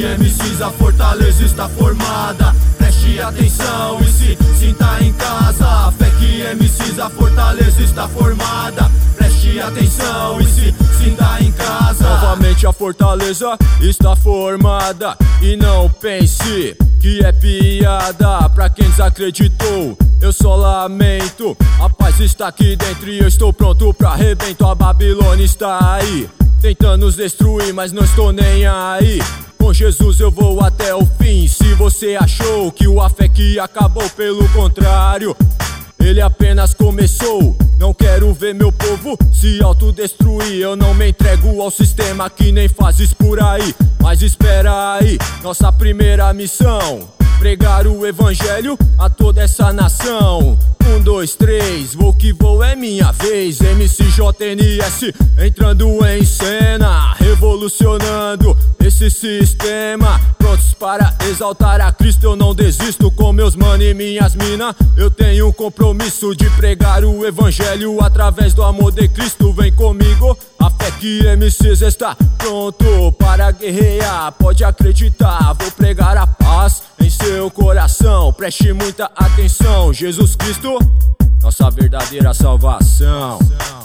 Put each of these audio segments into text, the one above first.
MCs, a fortaleza está formada. Preste atenção e se sinta em casa. FEC MCs, a fortaleza está formada. Preste atenção e se sinta em casa. Novamente a fortaleza está formada. E não pense que é piada pra quem desacreditou. Eu só lamento, a paz está aqui dentro e eu estou pronto pra arrebento. A Babilônia está aí, tentando nos destruir, mas não estou nem aí. Com Jesus eu vou até o fim. Se você achou que o AFEC acabou, pelo contrário, ele apenas começou. Não quero ver meu povo se autodestruir. Eu não me entrego ao sistema que nem fazes por aí. Mas espera aí, nossa primeira missão: pregar o evangelho a toda essa nação. 1, 2, 3, vou que vou, é minha vez. MCJNS entrando em cena, revolucionando esse sistema. Prontos para exaltar a Cristo, eu não desisto. Com meus mano e minhas mina, eu tenho um compromisso de pregar o evangelho através do amor de Cristo. Vem comigo, a FEC MCs está pronto para guerrear. Pode acreditar, vou pregar a paz em seu coração. Preste muita atenção, Jesus Cristo, nossa verdadeira salvação.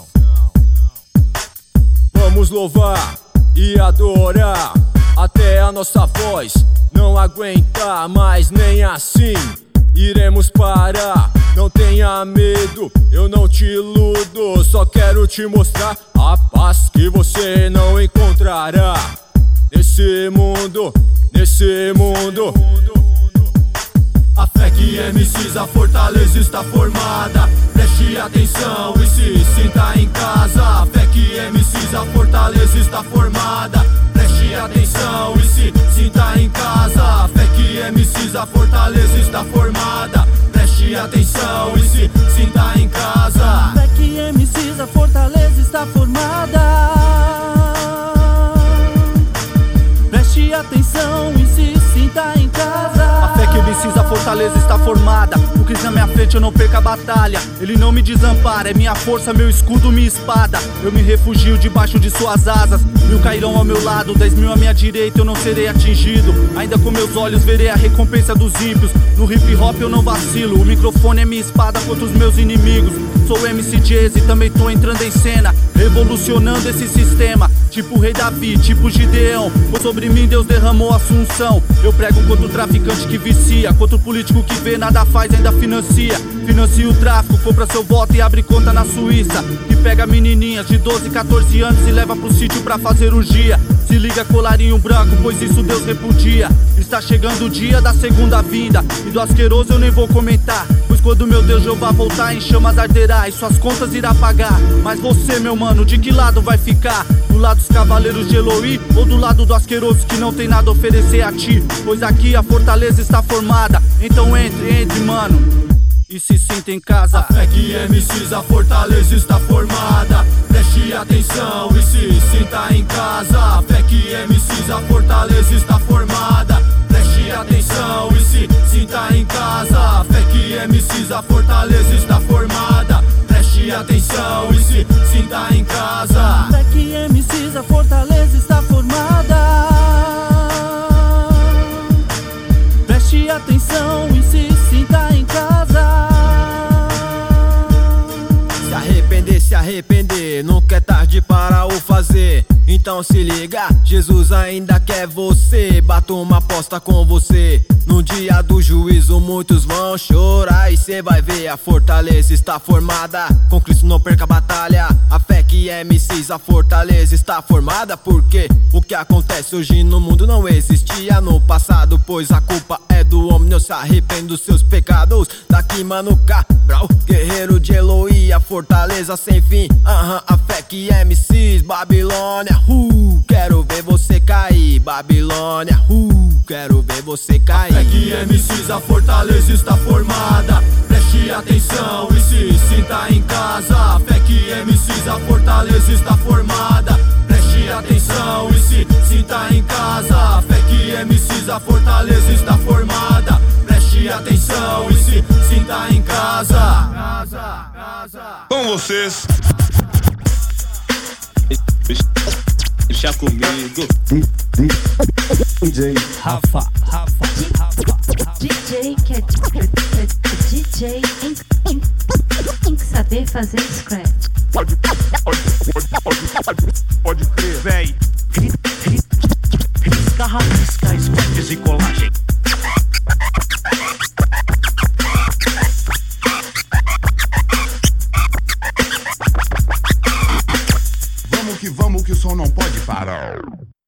Vamos louvar e adorar até a nossa voz não aguentar mais, nem assim iremos parar. Não tenha medo, eu não te iludo, só quero te mostrar a paz que você não encontrará nesse mundo, nesse mundo. A FEC MCs, a fortaleza está formada. Preste atenção e se sinta em casa. A FEC MCs, a fortaleza está formada. Preste atenção e se sinta em casa. A FEC MCs, a fortaleza está formada. Preste atenção e se sinta em casa. A FEC MCs, a fortaleza está formada. Preste atenção e se sinta em casa. A FEC MCs, a fortaleza está formada. O Cristo na minha frente, eu não perco a batalha. Ele não me desampara, é minha força, meu escudo, minha espada. Eu me refugio debaixo de suas asas. 1000 cairão ao meu lado, 10.000 à minha direita, eu não serei atingido. Ainda com meus olhos verei a recompensa dos ímpios. No hip hop eu não vacilo, o microfone é minha espada contra os meus inimigos. Sou MC Jazz e também tô entrando em cena, revolucionando esse sistema, tipo o rei Davi, tipo Gideão. Pois sobre mim Deus derramou a assunção. Eu prego contra o traficante que vicia, contra o político que vê, nada faz, ainda financia. Financia o tráfico, compra seu voto e abre conta na Suíça. Que pega menininhas de 12, 14 anos e leva pro sítio pra fazer orgia. Se liga colarinho branco, pois isso Deus repudia. Está chegando o dia da segunda vinda, e do asqueroso eu nem vou comentar, pois quando meu Deus Jeová voltar, em chamas arderá e suas contas irá pagar. Mas você, meu mano, de que lado vai ficar? Do lado dos cavaleiros de Eloí ou do lado do asqueroso que não tem nada a oferecer a ti? Pois aqui a fortaleza está formada. Então entre, mano, e se sinta em casa. A FEC MCs, a fortaleza está formada. Preste atenção e se sinta em casa. A FEC MCs, a fortaleza está formada. Preste atenção e se sinta em casa. A FEC MCs, a fortaleza está formada. Preste atenção e se sinta em casa. A FEC MCs, a fortaleza está formada. Preste atenção e se sinta em casa. Se arrepender, nunca é tarde para o fazer. Então se liga, Jesus ainda quer você. Bato uma aposta com você. No dia do juízo muitos vão chorar, e cê vai ver, a fortaleza está formada. Com Cristo não perca a batalha. A FEC MCs, a fortaleza está formada. Porque o que acontece hoje no mundo não existia no passado, pois a culpa é do homem. Eu se arrependo dos seus pecados. Daqui Mano Cabral, guerreiro de Eloí, a fortaleza sem fim. A FEC MCs, Babilônia, quero ver você cair. Babilônia, quero ver você cair. A FEC MCs, a fortaleza está formada. Preste atenção e se sinta em casa. A FEC MCs, a fortaleza está formada. Preste atenção e se sinta em casa. A FEC MCs, a fortaleza está formada. Preste atenção e se sinta em casa. Com vocês, deixa comigo. DJ Rafa. DJ que é DJ tem que saber fazer scratch. Pode crer, véi. Risca, rabisca, scratches e colagem. Vamos que o som não pode parar.